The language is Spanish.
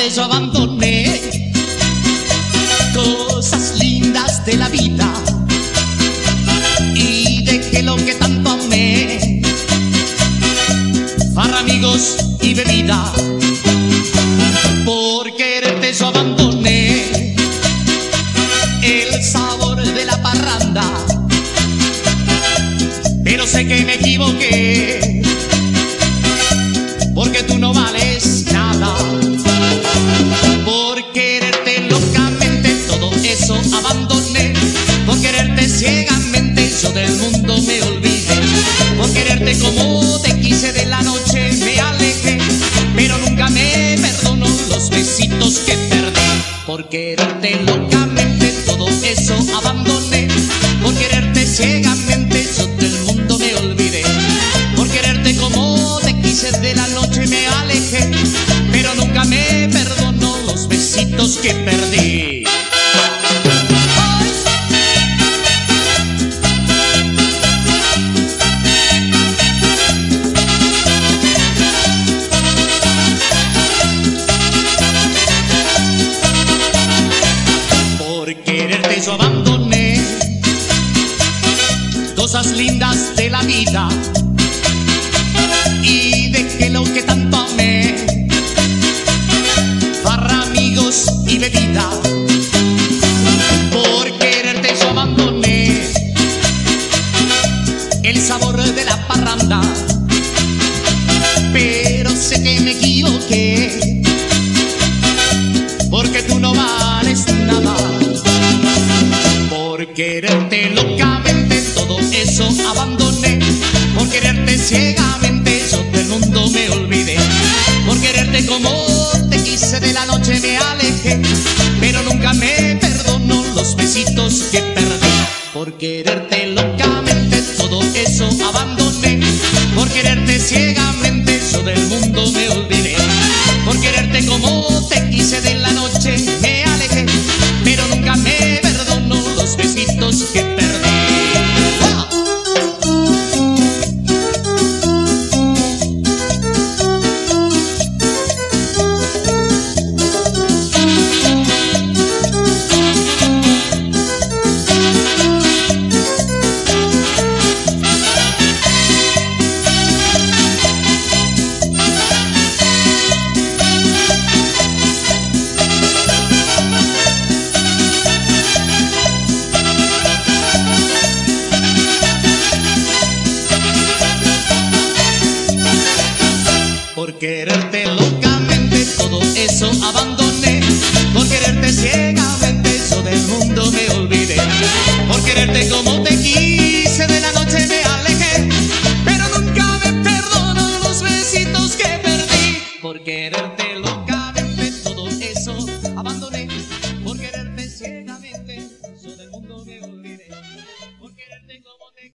quererte yo abandoné cosas lindas de la vida y dejé lo que tanto amé, farra, amigos y bebida. Por quererte yo abandoné el sabor de la parranda, pero sé que me equivoqué, porque tú no vales nada. Por quererte locamente todo eso abandoné, por quererte ciegamente yo del mundo me olvidé, por quererte como te quise de la noche me alejé, pero nunca me perdono los besitos que perdí. Por quererte locamente todo eso abandoné, por quererte ciegamente yo del mundo me olvidé, por quererte como te quise de la noche me alejé, pero nunca me perdono los besitos que perdí. Por quererte yo abandoné cosas lindas de la vida y dejé lo que tanto amé, farra, amigos y bebida. Por quererte yo abandoné el sabor de la parranda, pero sé que me equivoqué, porque tú no vales nada. Por quererte locamente todo eso abandoné, por quererte ciegamente yo del mundo me olvidé, por quererte como te quise de la noche me alejé, pero nunca me perdono los besitos que perdí. Por quererte locamente todo eso abandoné, por quererte ciegamente yo del mundo me olvidé, por quererte como te quise de la noche me alejé, pero nunca me perdono los besitos que perdí. Por quererte locamente todo eso abandoné, por quererte ciegamente yo del mundo me olvidé, por quererte como te quise de la noche me alejé, pero nunca me perdono los besitos que perdí. Por quererte